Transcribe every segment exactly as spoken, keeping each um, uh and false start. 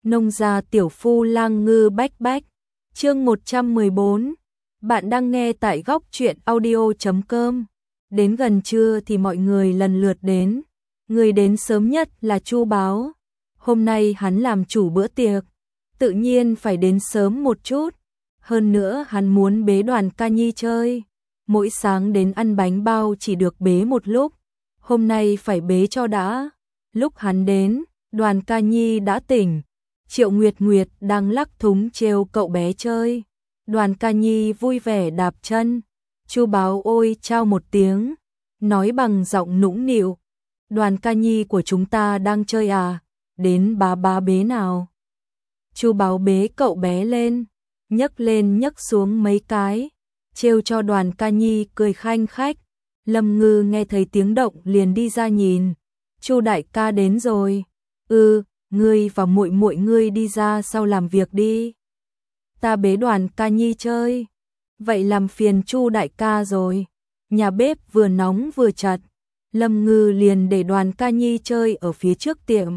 Nông gia tiểu phu lang ngư bách bách. Chương một trăm mười bốn. Bạn đang nghe tại góc truyện audio chấm com. Đến gần trưa thì mọi người lần lượt đến. Người đến sớm nhất là Chu Báo. Hôm nay hắn làm chủ bữa tiệc, tự nhiên phải đến sớm một chút. Hơn nữa hắn muốn bế Đoàn Ca Nhi chơi. Mỗi sáng đến ăn bánh bao chỉ được bế một lúc. Hôm nay phải bế cho đã. Lúc hắn đến, Đoàn Ca Nhi đã tỉnh. Triệu Nguyệt Nguyệt đang lắc thúng trêu cậu bé chơi. Đoàn Ca Nhi vui vẻ đạp chân. Chu Báo ôi chao một tiếng, nói bằng giọng nũng nịu. Đoàn Ca Nhi của chúng ta đang chơi à, đến bá bá bế nào. Chu Báo bế cậu bé lên, nhấc lên nhấc xuống mấy cái, trêu cho Đoàn Ca Nhi cười khanh khách. Lâm Ngư nghe thấy tiếng động liền đi ra nhìn. Chu đại ca đến rồi. Ừ, ngươi và muội muội ngươi đi ra sau làm việc đi. Ta bế Đoàn Ca Nhi chơi. Vậy làm phiền Chu đại ca rồi. Nhà bếp vừa nóng vừa chật. Lâm Ngư liền để Đoàn Ca Nhi chơi ở phía trước tiệm.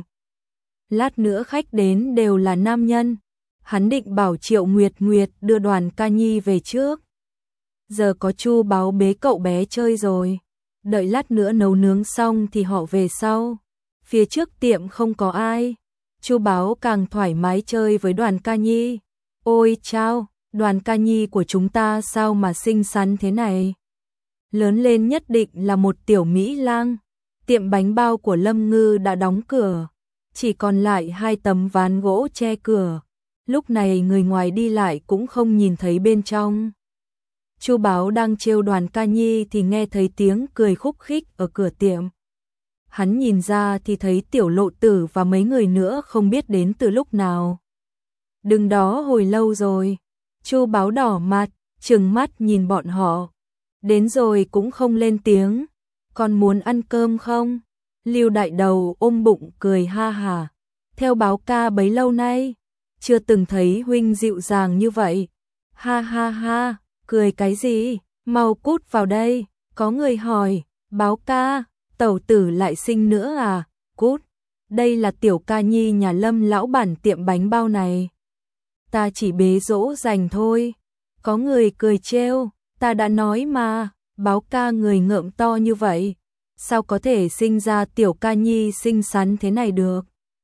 Lát nữa khách đến đều là nam nhân. Hắn định bảo Triệu Nguyệt Nguyệt đưa Đoàn Ca Nhi về trước. Giờ có Chu Báo bế cậu bé chơi rồi. Đợi lát nữa nấu nướng xong thì họ về sau. Phía trước tiệm không có ai. Chu Báo càng thoải mái chơi với Đoàn Ca Nhi. Ôi chao, Đoàn Ca Nhi của chúng ta sao mà xinh xắn thế này. Lớn lên nhất định là một tiểu Mỹ lang. Tiệm bánh bao của Lâm Ngư đã đóng cửa. Chỉ còn lại hai tấm ván gỗ che cửa. Lúc này người ngoài đi lại cũng không nhìn thấy bên trong. Chu Báo đang trêu Đoàn Ca Nhi thì nghe thấy tiếng cười khúc khích ở cửa tiệm. Hắn nhìn ra thì thấy Tiểu Lộ Tử và mấy người nữa không biết đến từ lúc nào. Đứng đó hồi lâu rồi. Chu Báo đỏ mặt, trừng mắt nhìn bọn họ. Đến rồi cũng không lên tiếng. Còn muốn ăn cơm không? Lưu Đại Đầu ôm bụng cười ha hà. Theo Báo ca bấy lâu nay, chưa từng thấy huynh dịu dàng như vậy. Ha ha ha, cười cái gì? Mau cút vào đây. Có người hỏi, Báo ca, tẩu tử lại sinh nữa à? Cút, đây là Tiểu Ca Nhi nhà Lâm lão bản tiệm bánh bao này. Ta chỉ bế dỗ dành thôi. Có người cười trêu, ta đã nói mà, Báo ca người ngợm to như vậy, sao có thể sinh ra Tiểu Ca Nhi xinh xắn thế này được?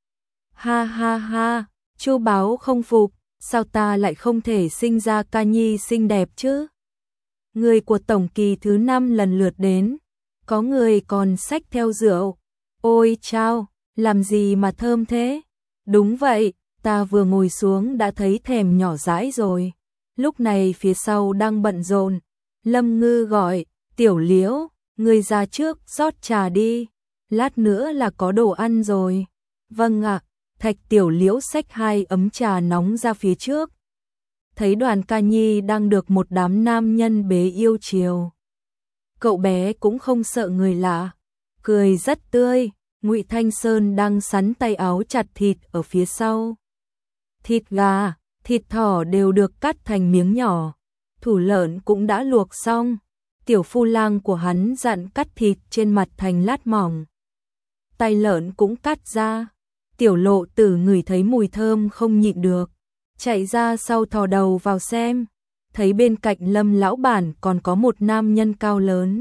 Ha ha ha, Chu Báo không phục, sao ta lại không thể sinh ra Ca Nhi xinh đẹp chứ? Người của tổng kỳ thứ năm lần lượt đến, có người còn xách theo rượu. Ôi chao, làm gì mà thơm thế? Đúng vậy, ta vừa ngồi xuống đã thấy thèm nhỏ dãi rồi. Lúc này phía sau đang bận rộn. Lâm Ngư gọi, Tiểu Liễu, ngươi ra trước rót trà đi. Lát nữa là có đồ ăn rồi. Vâng ạ. Thạch Tiểu Liễu xách hai ấm trà nóng ra phía trước. Thấy Đoàn Ca Nhi đang được một đám nam nhân bế yêu chiều. Cậu bé cũng không sợ người lạ, cười rất tươi. Ngụy Thanh Sơn đang sắn tay áo chặt thịt ở phía sau. Thịt gà, thịt thỏ đều được cắt thành miếng nhỏ. Thủ lợn cũng đã luộc xong. Tiểu phu lang của hắn dặn cắt thịt trên mặt thành lát mỏng. Tay lợn cũng cắt ra. Tiểu Lộ Tử ngửi thấy mùi thơm không nhịn được, chạy ra sau thò đầu vào xem. Thấy bên cạnh Lâm lão bản còn có một nam nhân cao lớn.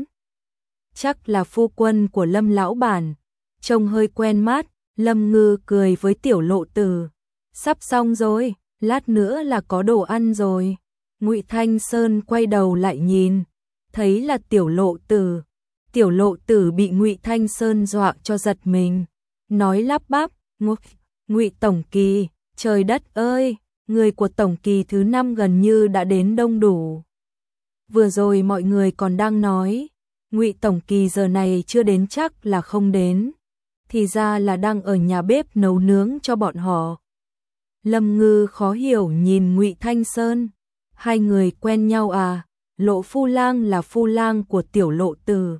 Chắc là phu quân của Lâm lão bản, trông hơi quen mắt. Lâm Ngư cười với Tiểu Lộ Tử. Sắp xong rồi, lát nữa là có đồ ăn rồi. Ngụy Thanh Sơn quay đầu lại nhìn, thấy là Tiểu Lộ Tử. Tiểu Lộ Tử bị Ngụy Thanh Sơn dọa cho giật mình, nói lắp bắp, Ngụy tổng kỳ, trời đất ơi, người của tổng kỳ thứ năm gần như đã đến đông đủ. Vừa rồi mọi người còn đang nói, Ngụy tổng kỳ giờ này chưa đến chắc là không đến, thì ra là đang ở nhà bếp nấu nướng cho bọn họ. Lâm Ngư khó hiểu nhìn Ngụy Thanh Sơn, hai người quen nhau à? Lộ phu lang là phu lang của Tiểu Lộ Tử.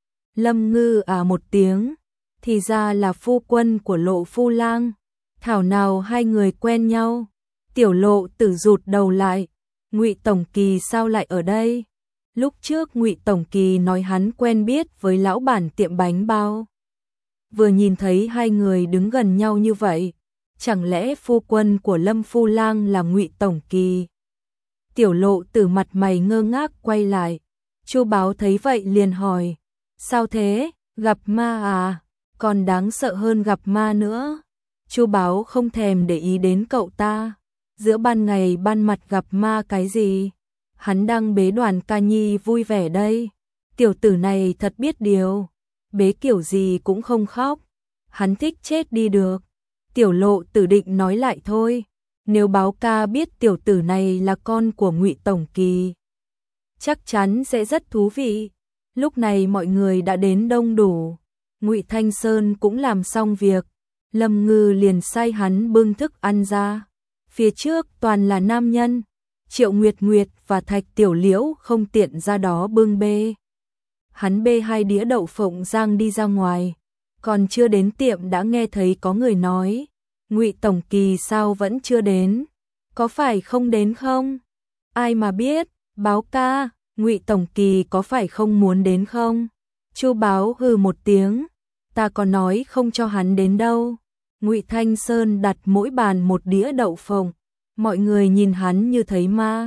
Lâm Ngư à một tiếng, thì ra là phu quân của Lộ phu lang. Thảo nào hai người quen nhau. Tiểu Lộ Tử rụt đầu lại, Ngụy tổng kỳ sao lại ở đây? Lúc trước Ngụy tổng kỳ nói hắn quen biết với lão bản tiệm bánh bao. Vừa nhìn thấy hai người đứng gần nhau như vậy, chẳng lẽ phu quân của Lâm Phu Lang là Ngụy Tổng Kỳ? Tiểu Lộ Tử mặt mày ngơ ngác quay lại, Chu Báo thấy vậy liền hỏi, sao thế, gặp ma à, còn đáng sợ hơn gặp ma nữa. Chu Báo không thèm để ý đến cậu ta, giữa ban ngày ban mặt gặp ma cái gì, hắn đang bế Đoàn Ca Nhi vui vẻ đây. Tiểu tử này thật biết điều, bế kiểu gì cũng không khóc, hắn thích chết đi được. Tiểu Lộ Tử định nói lại thôi, nếu Báo ca biết tiểu tử này là con của Ngụy Tổng Kỳ, chắc chắn sẽ rất thú vị. Lúc này mọi người đã đến đông đủ, Ngụy Thanh Sơn cũng làm xong việc, Lâm Ngư liền sai hắn bưng thức ăn ra. Phía trước toàn là nam nhân, Triệu Nguyệt Nguyệt và Thạch Tiểu Liễu không tiện ra đó bưng bê. Hắn bê hai đĩa đậu phộng rang đi ra ngoài, còn chưa đến tiệm đã nghe thấy có người nói, Ngụy Tổng Kỳ sao vẫn chưa đến, có phải không đến không? Ai mà biết, Báo ca, Ngụy Tổng Kỳ có phải không muốn đến không? Chu Báo hừ một tiếng, ta có nói không cho hắn đến đâu. Ngụy Thanh Sơn đặt mỗi bàn một đĩa đậu phộng, mọi người nhìn hắn như thấy ma.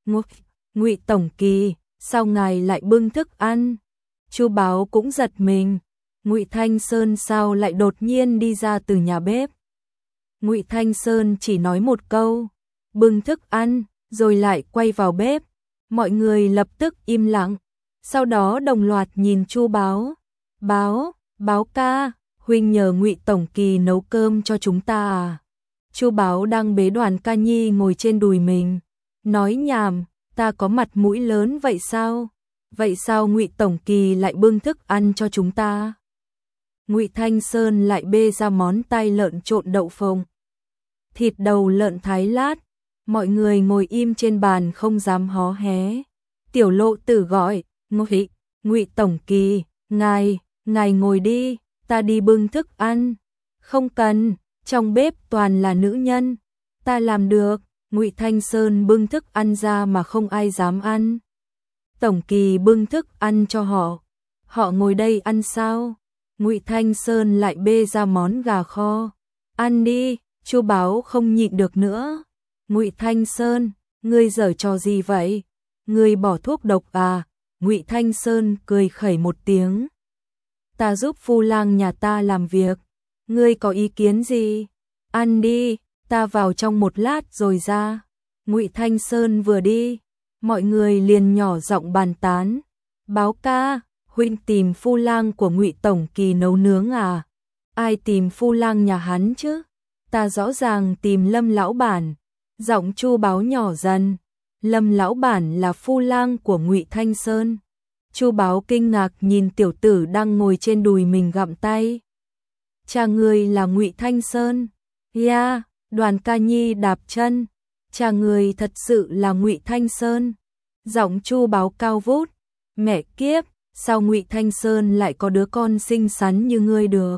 Ngụy Tổng Kỳ, sao ngài lại bưng thức ăn? Chu Báo cũng giật mình, Ngụy Thanh Sơn sao lại đột nhiên đi ra từ nhà bếp? Ngụy Thanh Sơn chỉ nói một câu, bưng thức ăn, rồi lại quay vào bếp. Mọi người lập tức im lặng, sau đó đồng loạt nhìn Chu Báo. Báo, Báo ca, huynh nhờ Ngụy Tổng Kỳ nấu cơm cho chúng ta à? Chu Báo đang bế Đoàn Ca Nhi ngồi trên đùi mình, nói nhảm, ta có mặt mũi lớn vậy sao? Vậy sao Ngụy Tổng Kỳ lại bưng thức ăn cho chúng ta? Ngụy Thanh Sơn lại bê ra món tai lợn trộn đậu phộng, thịt đầu lợn thái lát. Mọi người ngồi im trên bàn không dám hó hé. Tiểu Lộ Tử gọi, Ngụy, Ngụy Tổng Kỳ, ngài, ngài ngồi đi, ta đi bưng thức ăn. Không cần, trong bếp toàn là nữ nhân, ta làm được. Ngụy Thanh Sơn bưng thức ăn ra mà không ai dám ăn. Tổng Kỳ bưng thức ăn cho họ, họ ngồi đây ăn sao? Ngụy Thanh Sơn lại bê ra món gà kho, ăn đi. Chu Báo không nhịn được nữa. Ngụy Thanh Sơn, ngươi giở trò gì vậy? Ngươi bỏ thuốc độc à? Ngụy Thanh Sơn cười khẩy một tiếng. Ta giúp Phu Lang nhà ta làm việc, ngươi có ý kiến gì? Ăn đi, ta vào trong một lát rồi ra. Ngụy Thanh Sơn vừa đi, mọi người liền nhỏ giọng bàn tán. Báo ca, huynh tìm Phu Lang của Ngụy Tổng Kỳ nấu nướng à? Ai tìm Phu Lang nhà hắn chứ? Ta rõ ràng tìm Lâm lão bản. Giọng Chu Báo nhỏ dần. Lâm lão bản là Phu Lang của Ngụy Thanh Sơn. Chu Báo kinh ngạc nhìn tiểu tử đang ngồi trên đùi mình gặm tay. Cha người là Ngụy Thanh Sơn? Ya, yeah, Đoàn Ca Nhi đạp chân. Cha người thật sự là Ngụy Thanh Sơn. Giọng Chu Báo cao vút. Mẹ kiếp, sao Ngụy Thanh Sơn lại có đứa con xinh xắn như ngươi được?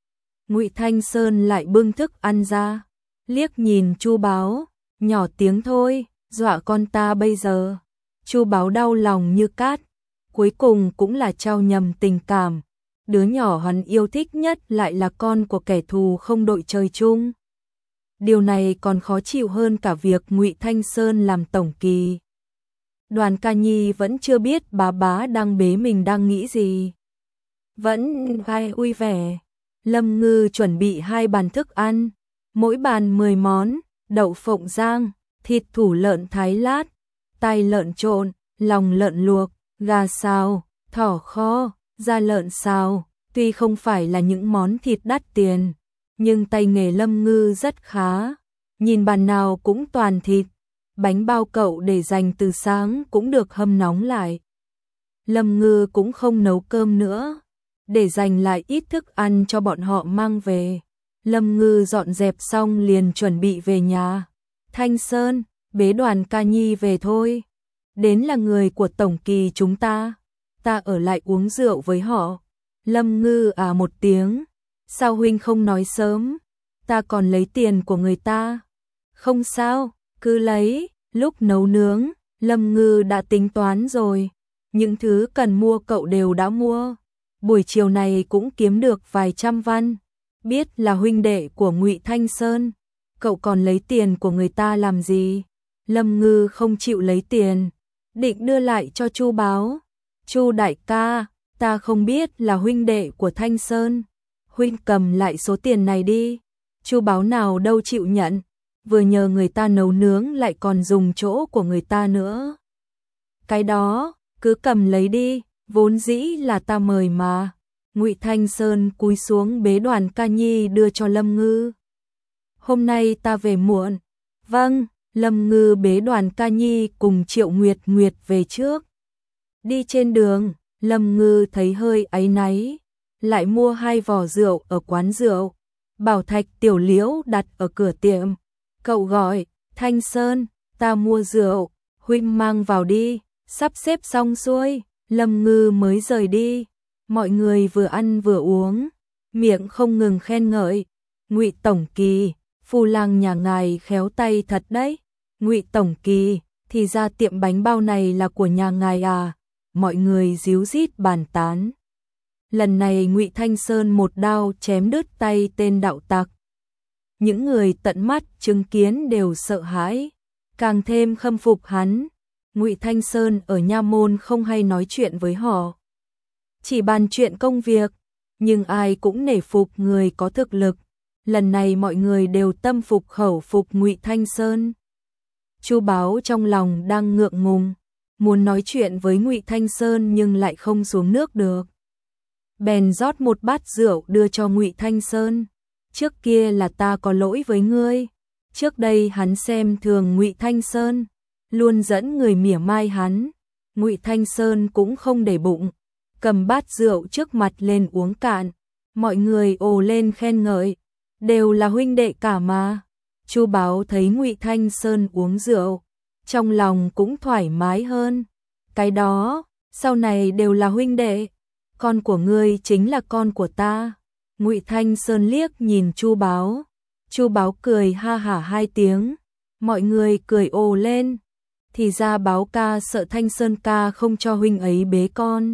Ngụy Thanh Sơn lại bưng thức ăn ra, liếc nhìn Chu Báo, nhỏ tiếng thôi, dọa con ta bây giờ. Chu Báo đau lòng như cát, cuối cùng cũng là trao nhầm tình cảm. Đứa nhỏ hắn yêu thích nhất lại là con của kẻ thù không đội trời chung. Điều này còn khó chịu hơn cả việc Ngụy Thanh Sơn làm Tổng Kỳ. Đoàn Ca Nhi vẫn chưa biết bá bá đang bế mình đang nghĩ gì. Vẫn vai vui vẻ. Lâm Ngư chuẩn bị hai bàn thức ăn, mỗi bàn mười món, đậu phộng rang, thịt thủ lợn thái lát, tai lợn trộn, lòng lợn luộc, gà xào, thỏ kho, da lợn xào. Tuy không phải là những món thịt đắt tiền, nhưng tay nghề Lâm Ngư rất khá. Nhìn bàn nào cũng toàn thịt, bánh bao cậu để dành từ sáng cũng được hâm nóng lại. Lâm Ngư cũng không nấu cơm nữa, để dành lại ít thức ăn cho bọn họ mang về. Lâm Ngư dọn dẹp xong liền chuẩn bị về nhà. Thanh Sơn, bế Đoàn Ca Nhi về thôi. Đến là người của Tổng Kỳ chúng ta, ta ở lại uống rượu với họ. Lâm Ngư à một tiếng, sao huynh không nói sớm, ta còn lấy tiền của người ta. Không sao, cứ lấy. Lúc nấu nướng, Lâm Ngư đã tính toán rồi, những thứ cần mua cậu đều đã mua. Buổi chiều này cũng kiếm được vài trăm văn. biết là huynh đệ của Ngụy Thanh Sơn, cậu còn lấy tiền của người ta làm gì? Lâm Ngư không chịu lấy tiền, định đưa lại cho Chu Báo. Chu đại ca, ta không biết là huynh đệ của Thanh Sơn, huynh cầm lại số tiền này đi. Chu Báo nào đâu chịu nhận, vừa nhờ người ta nấu nướng lại còn dùng chỗ của người ta nữa. Cái đó, cứ cầm lấy đi, vốn dĩ là ta mời mà. Ngụy Thanh Sơn cúi xuống bế Đoàn Ca Nhi đưa cho Lâm Ngư. Hôm nay ta về muộn. Vâng, Lâm Ngư bế Đoàn Ca Nhi cùng Triệu Nguyệt Nguyệt về trước. Đi trên đường, Lâm Ngư thấy hơi áy náy, lại mua hai vò rượu ở quán rượu. Bảo thạch tiểu liễu đặt ở cửa tiệm. Cậu gọi, Thanh Sơn, ta mua rượu, huynh mang vào đi. Sắp xếp xong xuôi, Lâm Ngư mới rời đi. Mọi người vừa ăn vừa uống, miệng không ngừng khen ngợi. Ngụy Tổng Kỳ, phu lang nhà ngài khéo tay thật đấy. Ngụy Tổng Kỳ, thì ra tiệm bánh bao này là của nhà ngài à? Mọi người ríu rít bàn tán. Lần này Ngụy Thanh Sơn một đao chém đứt tay tên đạo tặc. Những người tận mắt chứng kiến đều sợ hãi, càng thêm khâm phục hắn. Ngụy Thanh Sơn ở Nha Môn không hay nói chuyện với họ, chỉ bàn chuyện công việc, nhưng ai cũng nể phục người có thực lực. Lần này mọi người đều tâm phục khẩu phục Ngụy Thanh Sơn. Chu Báo trong lòng đang ngượng ngùng, muốn nói chuyện với Ngụy Thanh Sơn nhưng lại không xuống nước được. Bèn rót một bát rượu đưa cho Ngụy Thanh Sơn. Trước kia là ta có lỗi với ngươi. Trước đây hắn xem thường Ngụy Thanh Sơn, luôn dẫn người mỉa mai hắn. Ngụy Thanh Sơn cũng không để bụng, cầm bát rượu trước mặt lên uống cạn. Mọi người ồ lên khen ngợi, đều là huynh đệ cả mà. Chu Báo thấy Ngụy Thanh Sơn uống rượu, trong lòng cũng thoải mái hơn. Cái đó, sau này đều là huynh đệ, con của ngươi chính là con của ta. Ngụy Thanh Sơn liếc nhìn Chu Báo. Chu Báo cười ha hả hai tiếng, mọi người cười ồ lên. Thì ra Báo ca sợ Thanh Sơn ca không cho huynh ấy bế con.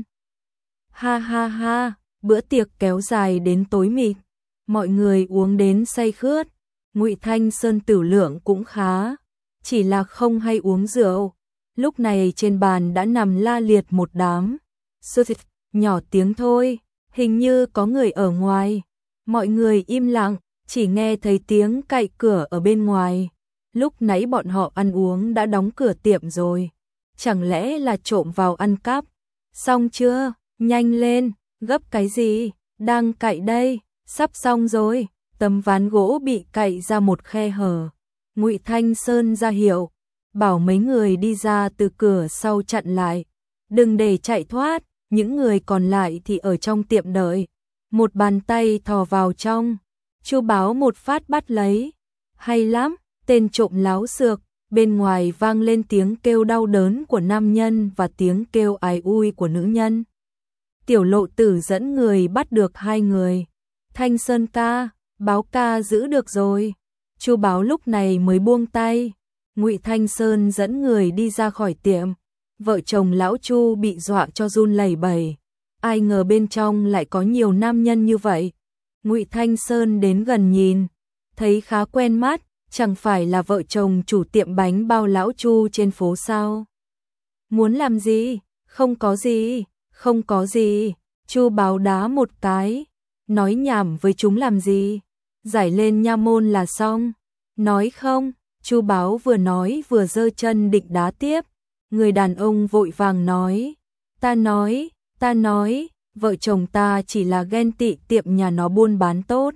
Ha ha ha, bữa tiệc kéo dài đến tối mịt, mọi người uống đến say khướt. Ngụy Thanh Sơn tử lượng cũng khá, chỉ là không hay uống rượu. Lúc này trên bàn đã nằm la liệt một đám. Sơ thịt, nhỏ tiếng thôi, hình như có người ở ngoài. Mọi người im lặng, chỉ nghe thấy tiếng cạy cửa ở bên ngoài. Lúc nãy bọn họ ăn uống đã đóng cửa tiệm rồi, chẳng lẽ là trộm vào ăn cắp? Xong chưa? Nhanh lên, gấp cái gì? Đang cạy đây, sắp xong rồi. Tấm ván gỗ bị cạy ra một khe hở. Ngụy Thanh Sơn ra hiệu, bảo mấy người đi ra từ cửa sau chặn lại, đừng để chạy thoát. Những người còn lại thì ở trong tiệm đợi. Một bàn tay thò vào trong, Chu Báo một phát bắt lấy. Hay lắm, tên trộm láo xược. Bên ngoài vang lên tiếng kêu đau đớn của nam nhân và tiếng kêu ái ui của nữ nhân. Tiểu Lộ Tử dẫn người bắt được hai người. Thanh Sơn ca, Báo ca giữ được rồi. Chu Báo lúc này mới buông tay. Ngụy Thanh Sơn dẫn người đi ra khỏi tiệm. Vợ chồng lão Chu bị dọa cho run lẩy bẩy. Ai ngờ bên trong lại có nhiều nam nhân như vậy. Ngụy Thanh Sơn đến gần nhìn, thấy khá quen mắt, chẳng phải là vợ chồng chủ tiệm bánh bao lão Chu trên phố sao? Muốn làm gì? Không có gì, không có gì. Chu Báo đá một cái, nói nhảm với chúng làm gì? Giải lên Nha Môn là xong. Nói không? Chu Báo vừa nói vừa giơ chân định đá tiếp. Người đàn ông vội vàng nói, ta nói, ta nói, vợ chồng ta chỉ là ghen tị tiệm nhà nó buôn bán tốt.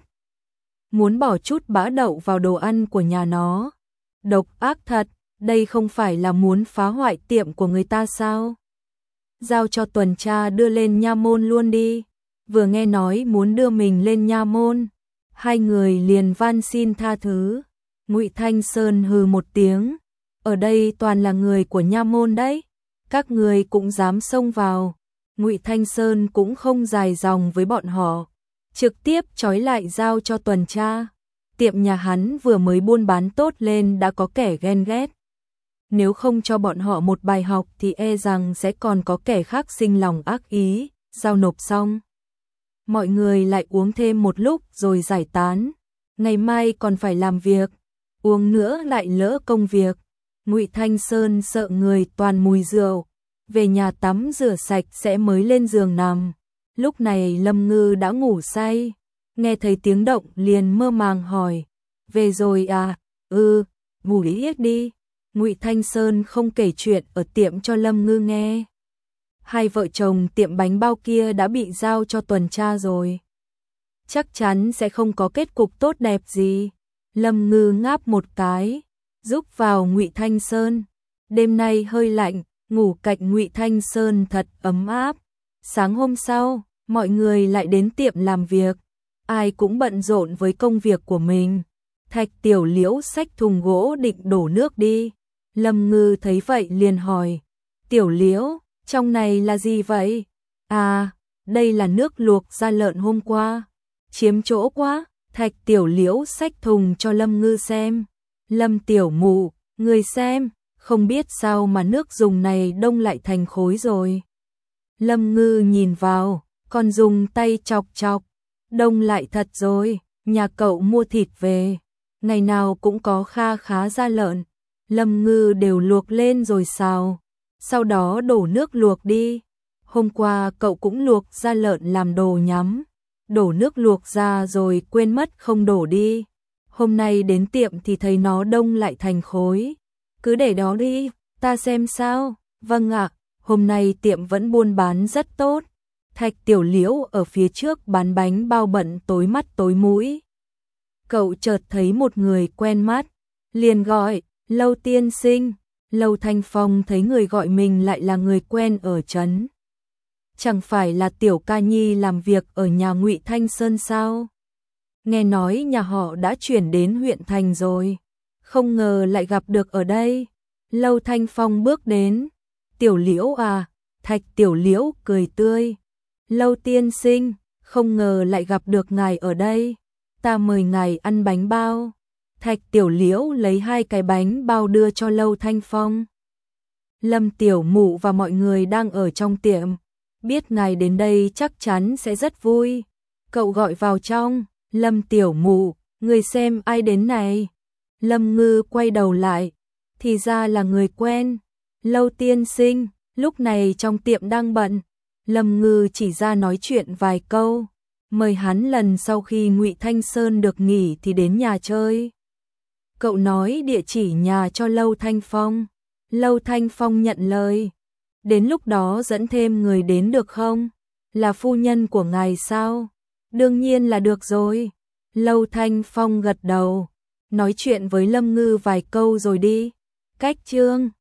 Muốn bỏ chút bã đậu vào đồ ăn của nhà nó. Độc ác thật, đây không phải là muốn phá hoại tiệm của người ta sao? Giao cho tuần tra đưa lên Nha Môn luôn đi. Vừa nghe nói muốn đưa mình lên Nha Môn, hai người liền van xin tha thứ. Ngụy Thanh Sơn hừ một tiếng. Ở đây toàn là người của Nha Môn đấy, các người cũng dám xông vào. Ngụy Thanh Sơn cũng không dài dòng với bọn họ, trực tiếp trói lại giao cho tuần tra. Tiệm nhà hắn vừa mới buôn bán tốt lên đã có kẻ ghen ghét. Nếu không cho bọn họ một bài học thì e rằng sẽ còn có kẻ khác sinh lòng ác ý. Giao nộp xong, mọi người lại uống thêm một lúc rồi giải tán. Ngày mai còn phải làm việc, uống nữa lại lỡ công việc. Ngụy Thanh Sơn sợ người toàn mùi rượu, về nhà tắm rửa sạch sẽ mới lên giường nằm. Lúc này Lâm Ngư đã ngủ say, nghe thấy tiếng động liền mơ màng hỏi, về rồi à? Ừ, ngủ ít đi. Ngụy Thanh Sơn không kể chuyện ở tiệm cho Lâm Ngư nghe. Hai vợ chồng tiệm bánh bao kia đã bị giao cho tuần tra rồi, chắc chắn sẽ không có kết cục tốt đẹp gì. Lâm Ngư ngáp một cái, rúc vào Ngụy Thanh Sơn. Đêm nay hơi lạnh, ngủ cạnh Ngụy Thanh Sơn thật ấm áp. Sáng hôm sau, mọi người lại đến tiệm làm việc, ai cũng bận rộn với công việc của mình. Thạch Tiểu Liễu xách thùng gỗ định đổ nước đi. Lâm Ngư thấy vậy liền hỏi, Tiểu Liễu, trong này là gì vậy? À, đây là nước luộc da lợn hôm qua. Chiếm chỗ quá. Thạch Tiểu Liễu xách thùng cho Lâm Ngư xem. Lâm tiểu mụ, người xem, không biết sao mà nước dùng này đông lại thành khối rồi. Lâm Ngư nhìn vào, còn dùng tay chọc chọc, đông lại thật rồi. Nhà cậu mua thịt về, ngày nào cũng có kha khá da lợn. Lâm Ngư đều luộc lên rồi xào, sau đó đổ nước luộc đi. Hôm qua cậu cũng luộc da lợn làm đồ nhắm, đổ nước luộc ra rồi quên mất không đổ đi. Hôm nay đến tiệm thì thấy nó đông lại thành khối. Cứ để đó đi, ta xem sao. Vâng ạ, hôm nay tiệm vẫn buôn bán rất tốt. Thạch Tiểu Liễu ở phía trước bán bánh bao bận tối mắt tối mũi. Cậu chợt thấy một người quen mắt, liền gọi, Lâu tiên sinh. Lâu Thanh Phong thấy người gọi mình lại là người quen ở trấn. Chẳng phải là Tiểu Ca Nhi làm việc ở nhà Ngụy Thanh Sơn sao? Nghe nói nhà họ đã chuyển đến huyện thành rồi, không ngờ lại gặp được ở đây. Lâu Thanh Phong bước đến, Tiểu Liễu à? Thạch Tiểu Liễu cười tươi, Lâu tiên sinh, không ngờ lại gặp được ngài ở đây, ta mời ngài ăn bánh bao. Thạch Tiểu Liễu lấy hai cái bánh bao đưa cho Lâu Thanh Phong. Lâm tiểu mụ và mọi người đang ở trong tiệm, biết ngài đến đây chắc chắn sẽ rất vui. Cậu gọi vào trong, Lâm tiểu mụ, người xem ai đến này. Lâm Ngư quay đầu lại, thì ra là người quen. Lâu tiên sinh, lúc này trong tiệm đang bận. Lâm Ngư chỉ ra nói chuyện vài câu, mời hắn lần sau khi Ngụy Thanh Sơn được nghỉ thì đến nhà chơi. Cậu nói địa chỉ nhà cho Lâu Thanh Phong. Lâu Thanh Phong nhận lời. Đến lúc đó dẫn thêm người đến được không? Là phu nhân của ngài sao? Đương nhiên là được rồi. Lâu Thanh Phong gật đầu, nói chuyện với Lâm Ngư vài câu rồi đi. Cách chương